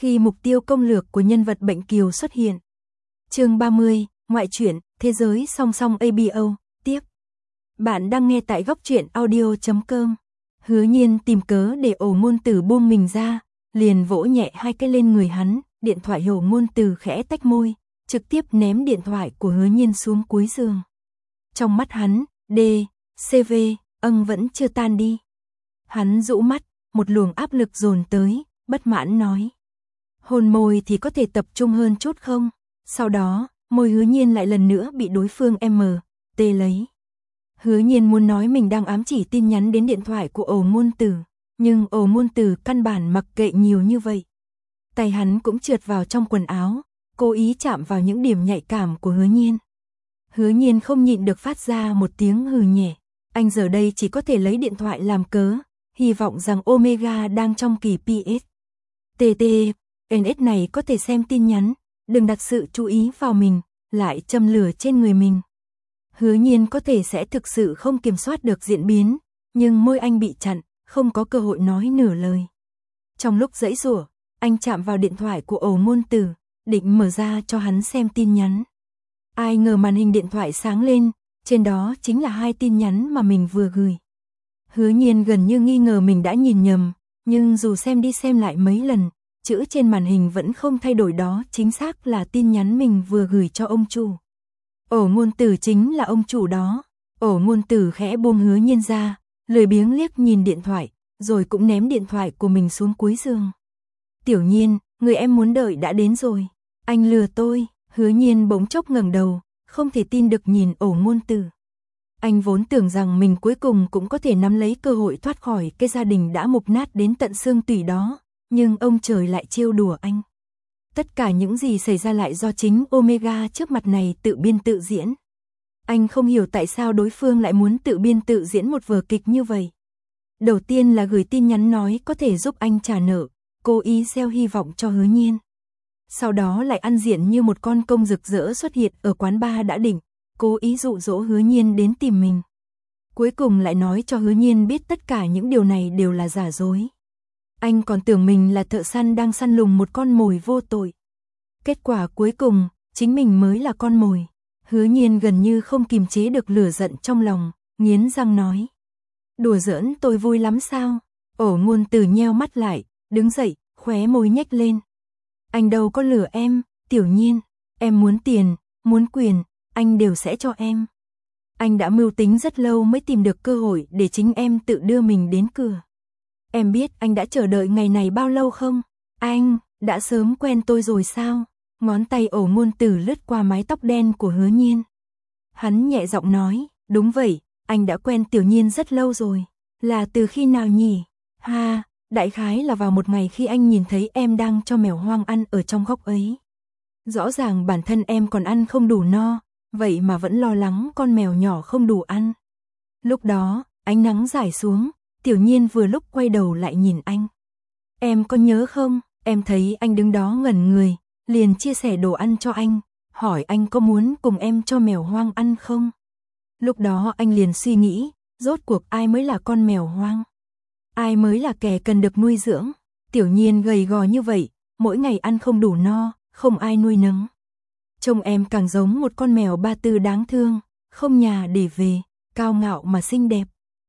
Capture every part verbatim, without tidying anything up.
Khi mục tiêu công lược của nhân vật bệnh kiều xuất hiện. Chương ba mươi, ngoại truyện, thế giới song song a bê o, tiếp. Bạn đang nghe tại góc truyện audio chấm com. Hứa Nhiên tìm cớ để Ổ Ngôn Tử buông mình ra, liền vỗ nhẹ hai cái lên người hắn, điện thoại Ổ Ngôn Tử khẽ tách môi, trực tiếp ném điện thoại của Hứa Nhiên xuống cuối giường. Trong mắt hắn, D, xê vê, âng vẫn chưa tan đi. Hắn rũ mắt, một luồng áp lực dồn tới, bất mãn nói. Hôn môi thì có thể tập trung hơn chút không? Sau đó, môi Hứa Nhiên lại lần nữa bị đối phương M, T lấy. Hứa Nhiên muốn nói mình đang ám chỉ tin nhắn đến điện thoại của Ổ Ngôn Tử, nhưng Ổ Ngôn Tử căn bản mặc kệ nhiều như vậy. Tay hắn cũng trượt vào trong quần áo, cố ý chạm vào những điểm nhạy cảm của Hứa Nhiên. Hứa Nhiên không nhịn được phát ra một tiếng hừ nhẹ. Anh giờ đây chỉ có thể lấy điện thoại làm cớ, hy vọng rằng Omega đang trong kỳ pê ét. tê tê, en ét này có thể xem tin nhắn, đừng đặt sự chú ý vào mình, lại châm lửa trên người mình. Hứa Nhiên có thể sẽ thực sự không kiểm soát được diễn biến, nhưng môi anh bị chặn, không có cơ hội nói nửa lời. Trong lúc giãy giụa, anh chạm vào điện thoại của Ổ Ngôn Tử, định mở ra cho hắn xem tin nhắn. Ai ngờ màn hình điện thoại sáng lên, trên đó chính là hai tin nhắn mà mình vừa gửi. Hứa Nhiên gần như nghi ngờ mình đã nhìn nhầm, nhưng dù xem đi xem lại mấy lần, chữ trên màn hình vẫn không thay đổi, đó chính xác là tin nhắn mình vừa gửi cho ông chủ. Ổ Ngôn Tử chính là ông chủ đó. Ổ Ngôn Tử khẽ buông Hứa Nhiên ra, lười biếng liếc nhìn điện thoại, rồi cũng ném điện thoại của mình xuống cuối giường. Tiểu Nhiên, người em muốn đợi đã đến rồi. Anh lừa tôi. Hứa Nhiên bỗng chốc ngẩng đầu, không thể tin được nhìn Ổ Ngôn Tử. Anh vốn tưởng rằng mình cuối cùng cũng có thể nắm lấy cơ hội thoát khỏi cái gia đình đã mục nát đến tận xương tủy đó, nhưng ông trời lại trêu đùa anh. Tất cả những gì xảy ra lại do chính Omega trước mặt này tự biên tự diễn. Anh không hiểu tại sao đối phương lại muốn tự biên tự diễn một vở kịch như vậy. Đầu tiên là gửi tin nhắn nói có thể giúp anh trả nợ, cố ý gieo hy vọng cho Hứa Nhiên. Sau đó lại ăn diện như một con công rực rỡ xuất hiện ở quán bar đã định, cố ý dụ dỗ Hứa Nhiên đến tìm mình. Cuối cùng lại nói cho Hứa Nhiên biết tất cả những điều này đều là giả dối. Anh còn tưởng mình là thợ săn đang săn lùng một con mồi vô tội. Kết quả cuối cùng, chính mình mới là con mồi. Hứa Nhiên gần như không kìm chế được lửa giận trong lòng, nghiến răng nói. Đùa giỡn tôi vui lắm sao? Ổ Ngôn Tử nheo mắt lại, đứng dậy, khóe môi nhếch lên. Anh đâu có lừa em, Tiểu Nhiên. Em muốn tiền, muốn quyền, anh đều sẽ cho em. Anh đã mưu tính rất lâu mới tìm được cơ hội để chính em tự đưa mình đến cửa. Em biết anh đã chờ đợi ngày này bao lâu không? Anh, đã sớm quen tôi rồi sao? Ngón tay Ổ Ngôn Tử lướt qua mái tóc đen của Hứa Nhiên. Hắn nhẹ giọng nói, đúng vậy, anh đã quen Tiểu Nhiên rất lâu rồi. Là từ khi nào nhỉ? Ha, đại khái là vào một ngày khi anh nhìn thấy em đang cho mèo hoang ăn ở trong góc ấy. Rõ ràng bản thân em còn ăn không đủ no, vậy mà vẫn lo lắng con mèo nhỏ không đủ ăn. Lúc đó, ánh nắng rải xuống, Tiểu Nhiên vừa lúc quay đầu lại nhìn anh. Em có nhớ không, em thấy anh đứng đó ngẩn người, liền chia sẻ đồ ăn cho anh, hỏi anh có muốn cùng em cho mèo hoang ăn không? Lúc đó anh liền suy nghĩ, rốt cuộc ai mới là con mèo hoang? Ai mới là kẻ cần được nuôi dưỡng? Tiểu Nhiên gầy gò như vậy, mỗi ngày ăn không đủ no, không ai nuôi nấng. Trông em càng giống một con mèo ba tư đáng thương, không nhà để về, cao ngạo mà xinh đẹp.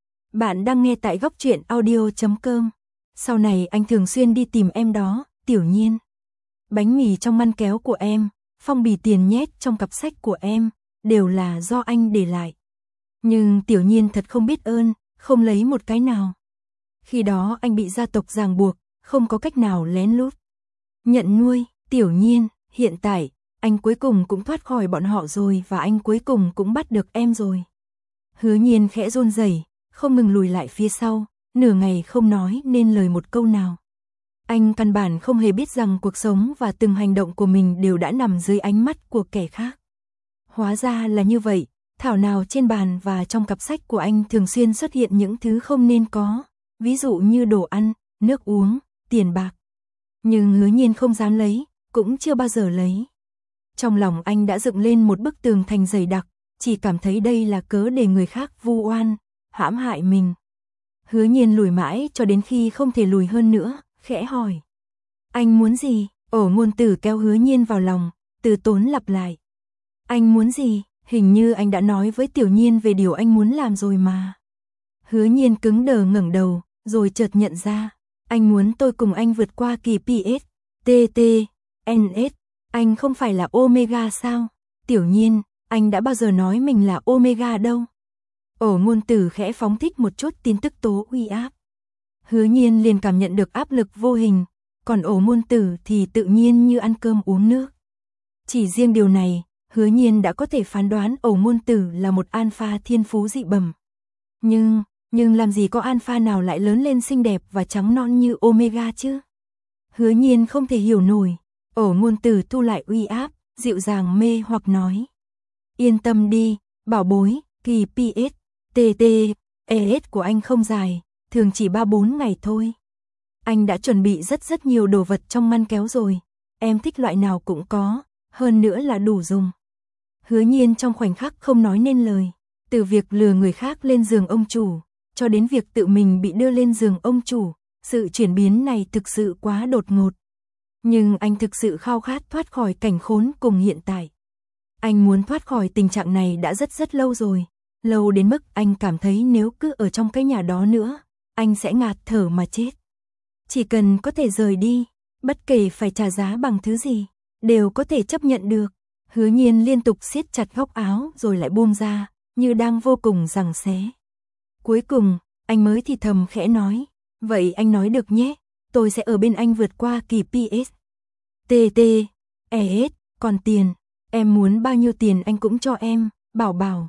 Bạn đang nghe tại góc truyện audio chấm com. Sau này anh thường xuyên đi tìm em đó, Tiểu Nhiên. Bánh mì trong ngăn kéo của em, phong bì tiền nhét trong cặp sách của em, đều là do anh để lại. Nhưng Tiểu Nhiên thật không biết ơn, không lấy một cái nào. Khi đó anh bị gia tộc ràng buộc, không có cách nào lén lút nhận nuôi. Tiểu Nhiên, hiện tại, anh cuối cùng cũng thoát khỏi bọn họ rồi và anh cuối cùng cũng bắt được em rồi. Hứa Nhiên khẽ run rẩy, không ngừng lùi lại phía sau, nửa ngày không nói nên lời một câu nào. Anh căn bản không hề biết rằng cuộc sống và từng hành động của mình đều đã nằm dưới ánh mắt của kẻ khác. Hóa ra là như vậy, thảo nào trên bàn và trong cặp sách của anh thường xuyên xuất hiện những thứ không nên có, ví dụ như đồ ăn, nước uống, tiền bạc. Nhưng Hứa Nhiên không dám lấy, cũng chưa bao giờ lấy. Trong lòng anh đã dựng lên một bức tường thành dày đặc, chỉ cảm thấy đây là cớ để người khác vu oan, hãm hại mình. Hứa Nhiên lùi mãi cho đến khi không thể lùi hơn nữa, khẽ hỏi. Anh muốn gì? Ổ ngôn tử kéo Hứa Nhiên vào lòng, từ tốn lặp lại. Anh muốn gì? Hình như anh đã nói với Tiểu Nhiên về điều anh muốn làm rồi mà. Hứa Nhiên cứng đờ ngẩng đầu, rồi chợt nhận ra. Anh muốn tôi cùng anh vượt qua kỳ pê ét, tê tê, en ét. Anh không phải là Omega sao? Tiểu Nhiên, anh đã bao giờ nói mình là Omega đâu? Ổ ngôn tử khẽ phóng thích một chút tin tức tố uy áp. Hứa Nhiên liền cảm nhận được áp lực vô hình, còn ổ ngôn tử thì tự nhiên như ăn cơm uống nước. Chỉ riêng điều này, Hứa Nhiên đã có thể phán đoán ổ ngôn tử là một alpha thiên phú dị bẩm. Nhưng, nhưng làm gì có alpha nào lại lớn lên xinh đẹp và trắng nõn như Omega chứ? Hứa Nhiên không thể hiểu nổi. Ổ ngôn tử thu lại uy áp, dịu dàng mê hoặc nói. Yên tâm đi, bảo bối, kỳ pê ét, tê tê, e ét của anh không dài, thường chỉ ba bốn ngày thôi. Anh đã chuẩn bị rất rất nhiều đồ vật trong ngăn kéo rồi, em thích loại nào cũng có, hơn nữa là đủ dùng. Hứa Nhiên trong khoảnh khắc không nói nên lời, từ việc lừa người khác lên giường ông chủ, cho đến việc tự mình bị đưa lên giường ông chủ, sự chuyển biến này thực sự quá đột ngột. Nhưng anh thực sự khao khát thoát khỏi cảnh khốn cùng hiện tại. Anh muốn thoát khỏi tình trạng này đã rất rất lâu rồi, lâu đến mức anh cảm thấy nếu cứ ở trong cái nhà đó nữa, anh sẽ ngạt thở mà chết. Chỉ cần có thể rời đi, bất kể phải trả giá bằng thứ gì, đều có thể chấp nhận được. Hứa Nhiên liên tục siết chặt góc áo rồi lại buông ra, như đang vô cùng giằng xé. Cuối cùng, anh mới thì thầm khẽ nói, vậy anh nói được nhé, tôi sẽ ở bên anh vượt qua kỳ pê ét, tê tê, e ét, còn tiền, em muốn bao nhiêu tiền anh cũng cho em, bảo bảo.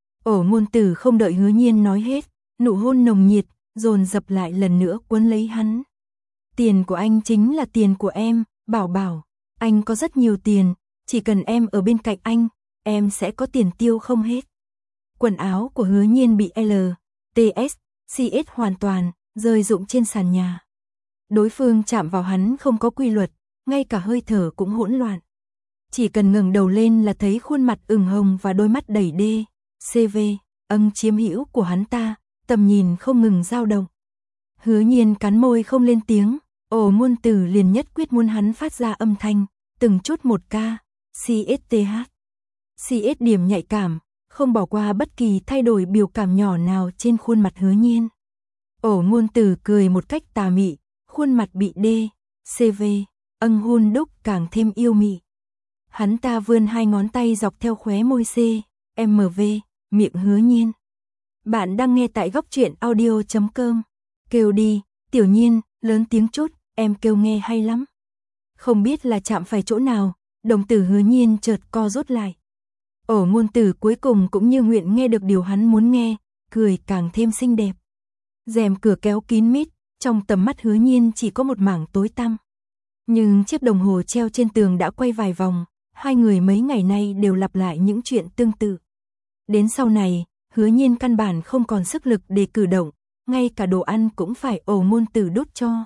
Ổ ngôn tử không đợi Hứa Nhiên nói hết, nụ hôn nồng nhiệt, dồn dập lại lần nữa quấn lấy hắn. Tiền của anh chính là tiền của em, bảo bảo, anh có rất nhiều tiền, chỉ cần em ở bên cạnh anh, em sẽ có tiền tiêu không hết. Quần áo của Hứa Nhiên bị L, T S, C S hoàn toàn rơi rụng trên sàn nhà. Đối phương chạm vào hắn không có quy luật, ngay cả hơi thở cũng hỗn loạn. Chỉ cần ngẩng đầu lên là thấy khuôn mặt ửng hồng và đôi mắt đầy đê, xê vê, ân chiếm hữu của hắn ta, tầm nhìn không ngừng dao động. Hứa Nhiên cắn môi không lên tiếng, ổ ngôn tử liền nhất quyết muốn hắn phát ra âm thanh, từng chút một ca, xê ét tê hát. xê ét điểm nhạy cảm, không bỏ qua bất kỳ thay đổi biểu cảm nhỏ nào trên khuôn mặt Hứa Nhiên. Ổ ngôn tử cười một cách tà mị, khuôn mặt bị đê, xê vê, ân hun đúc càng thêm yêu mị. Hắn ta vươn hai ngón tay dọc theo khóe môi C, em vê, miệng Hứa Nhiên. Bạn đang nghe tại góc truyện audio chấm com. Kêu đi, Tiểu Nhiên, lớn tiếng chút, em kêu nghe hay lắm. Không biết là chạm phải chỗ nào, đồng tử Hứa Nhiên chợt co rút lại. Ổ ngôn tử cuối cùng cũng như nguyện nghe được điều hắn muốn nghe, cười càng thêm xinh đẹp. Rèm cửa kéo kín mít, trong tầm mắt Hứa Nhiên chỉ có một mảng tối tăm. Nhưng chiếc đồng hồ treo trên tường đã quay vài vòng, hai người mấy ngày nay đều lặp lại những chuyện tương tự. Đến sau này, Hứa Nhiên căn bản không còn sức lực để cử động, ngay cả đồ ăn cũng phải ổ ngôn tử đút cho.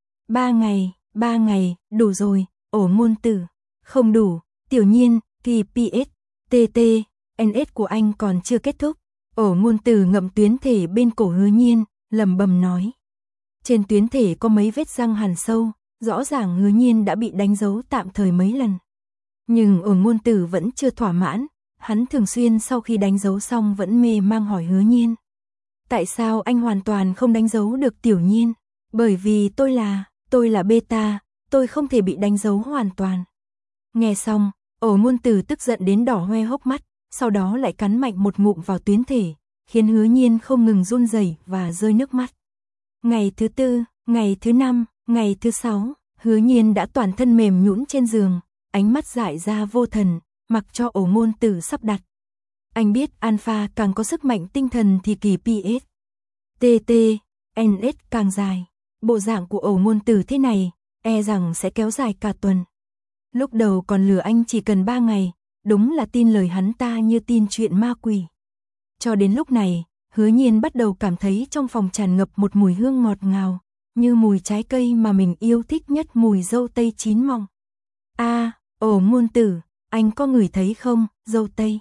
Ba ngày, ba ngày, đủ rồi, ổ ngôn tử. Không đủ, Tiểu Nhiên, kỳ pê ét, tê tê, en ét của anh còn chưa kết thúc. Ổ ngôn tử ngậm tuyến thể bên cổ Hứa Nhiên, lẩm bẩm nói. Trên tuyến thể có mấy vết răng hằn sâu, rõ ràng Hứa Nhiên đã bị đánh dấu tạm thời mấy lần. Nhưng ổ ngôn tử vẫn chưa thỏa mãn, hắn thường xuyên sau khi đánh dấu xong vẫn mê mang hỏi Hứa Nhiên. Tại sao anh hoàn toàn không đánh dấu được Tiểu Nhiên? Bởi vì tôi là, tôi là beta, tôi không thể bị đánh dấu hoàn toàn. Nghe xong, ổ ngôn tử tức giận đến đỏ hoe hốc mắt, sau đó lại cắn mạnh một ngụm vào tuyến thể, khiến Hứa Nhiên không ngừng run rẩy và rơi nước mắt. Ngày thứ tư, ngày thứ năm, ngày thứ sáu, Hứa Nhiên đã toàn thân mềm nhũn trên giường, ánh mắt dại ra vô thần, mặc cho ổ ngôn tử sắp đặt. Anh biết alpha càng có sức mạnh tinh thần thì kỳ pê ét, tê tê, en ét càng dài. Bộ dạng của ổ ngôn tử thế này, e rằng sẽ kéo dài cả tuần. Lúc đầu còn lừa anh chỉ cần ba ngày, đúng là tin lời hắn ta như tin chuyện ma quỷ. Cho đến lúc này, Hứa Nhiên bắt đầu cảm thấy trong phòng tràn ngập một mùi hương ngọt ngào, như mùi trái cây mà mình yêu thích nhất, mùi dâu tây chín mọng. A, à, ổ ngôn tử, anh có ngửi thấy không, dâu tây?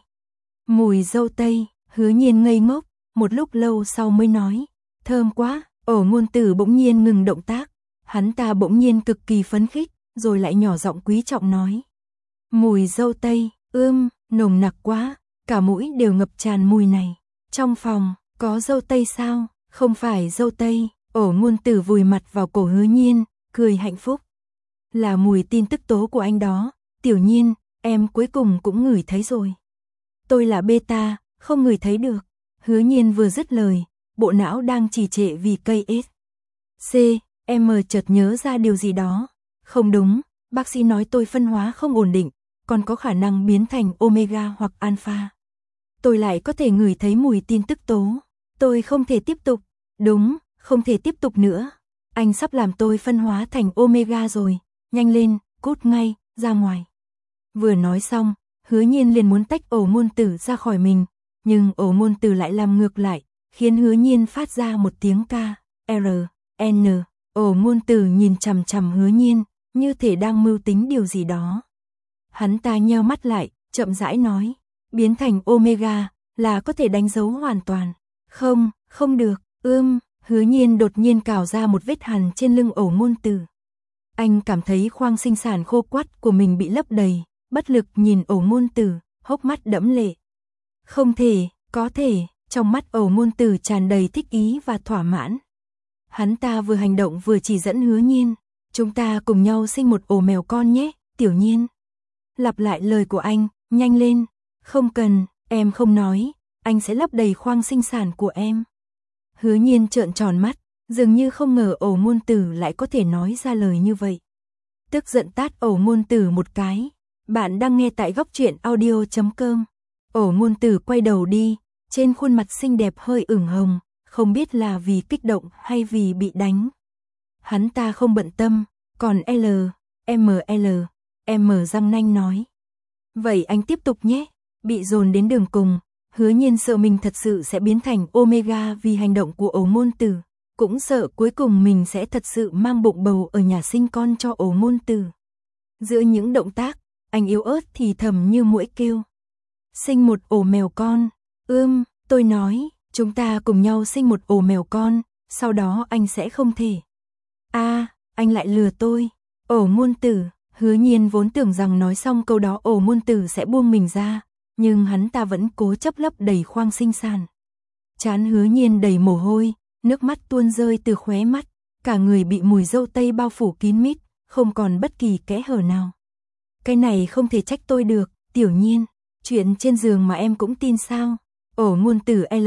Mùi dâu tây, Hứa Nhiên ngây ngốc, một lúc lâu sau mới nói, thơm quá. Ổ ngôn tử bỗng nhiên ngừng động tác, Hắn ta bỗng nhiên cực kỳ phấn khích, rồi lại nhỏ giọng quý trọng nói. Mùi dâu tây, ưm, nồng nặc quá, cả mũi đều ngập tràn mùi này. Trong phòng, có dâu tây sao? Không phải dâu tây, Ổ Ngôn Tử vùi mặt vào cổ Hứa Nhiên, cười hạnh phúc. Là mùi tin tức tố của anh đó, Tiểu Nhiên, em cuối cùng cũng ngửi thấy rồi. Tôi là beta, không ngửi thấy được. Hứa Nhiên vừa dứt lời, bộ não đang trì trệ vì cây S. C, em chợt nhớ ra điều gì đó. Không đúng, bác sĩ nói tôi phân hóa không ổn định, còn có khả năng biến thành omega hoặc alpha. Tôi lại có thể ngửi thấy mùi tin tức tố. Tôi không thể tiếp tục. Đúng, không thể tiếp tục nữa. Anh sắp làm tôi phân hóa thành omega rồi. Nhanh lên, cút ngay, ra ngoài. Vừa nói xong, Hứa Nhiên liền muốn tách Ổ Ngôn Tử ra khỏi mình, nhưng Ổ Ngôn Tử lại làm ngược lại, khiến Hứa Nhiên phát ra một tiếng ca, R, N. Ổ Ngôn Tử nhìn chằm chằm Hứa Nhiên, như thể đang mưu tính điều gì đó. Hắn ta nheo mắt lại, chậm rãi nói, biến thành omega, là có thể đánh dấu hoàn toàn. Không, không được, ưm, Hứa Nhiên đột nhiên cào ra một vết hằn trên lưng Ổ Ngôn Tử. Anh cảm thấy khoang sinh sản khô quắt của mình bị lấp đầy, bất lực nhìn Ổ Ngôn Tử, hốc mắt đẫm lệ. Không thể, có thể, trong mắt Ổ Ngôn Tử tràn đầy thích ý và thỏa mãn. Hắn ta vừa hành động vừa chỉ dẫn Hứa Nhiên, chúng ta cùng nhau sinh một ổ mèo con nhé, Tiểu Nhiên. Lặp lại lời của anh, nhanh lên, không cần, em không nói, anh sẽ lấp đầy khoang sinh sản của em. Hứa Nhiên trợn tròn mắt, dường như không ngờ Ổ Ngôn Tử lại có thể nói ra lời như vậy. Tức giận tát Ổ Ngôn Tử một cái. Bạn đang nghe tại góc truyện audio chấm com. Ổ Ngôn Tử quay đầu đi, trên khuôn mặt xinh đẹp hơi ửng hồng, không biết là vì kích động hay vì bị đánh. Hắn ta không bận tâm, còn L, M L, M răng nanh nói. Vậy anh tiếp tục nhé, bị dồn đến đường cùng, Hứa Nhiên sợ mình thật sự sẽ biến thành omega vì hành động của Ổ Ngôn Tử, cũng sợ cuối cùng mình sẽ thật sự mang bụng bầu ở nhà sinh con cho Ổ Ngôn Tử. Giữa những động tác, anh yếu ớt thì thầm như muỗi kêu. Sinh một ổ mèo con, ưm, tôi nói, chúng ta cùng nhau sinh một ổ mèo con, sau đó anh sẽ không thể. A, à, anh lại lừa tôi. Ổ Ngôn Tử, Hứa Nhiên vốn tưởng rằng nói xong câu đó Ổ Ngôn Tử sẽ buông mình ra, nhưng hắn ta vẫn cố chấp lấp đầy khoang sinh sản. Trán Hứa Nhiên đầy mồ hôi, nước mắt tuôn rơi từ khóe mắt, cả người bị mùi dâu tây bao phủ kín mít, không còn bất kỳ kẽ hở nào. Cái này không thể trách tôi được, Tiểu Nhiên, chuyện trên giường mà em cũng tin sao? Ổ Ngôn Tử L,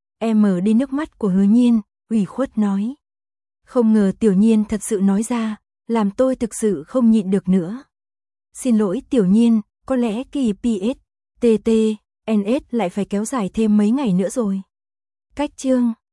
M đi nước mắt của Hứa Nhiên, ủy khuất nói. Không ngờ Tiểu Nhiên thật sự nói ra, làm tôi thực sự không nhịn được nữa. Xin lỗi Tiểu Nhiên, có lẽ kỳ pê ét, tê tê, en ét lại phải kéo dài thêm mấy ngày nữa rồi. Cách chương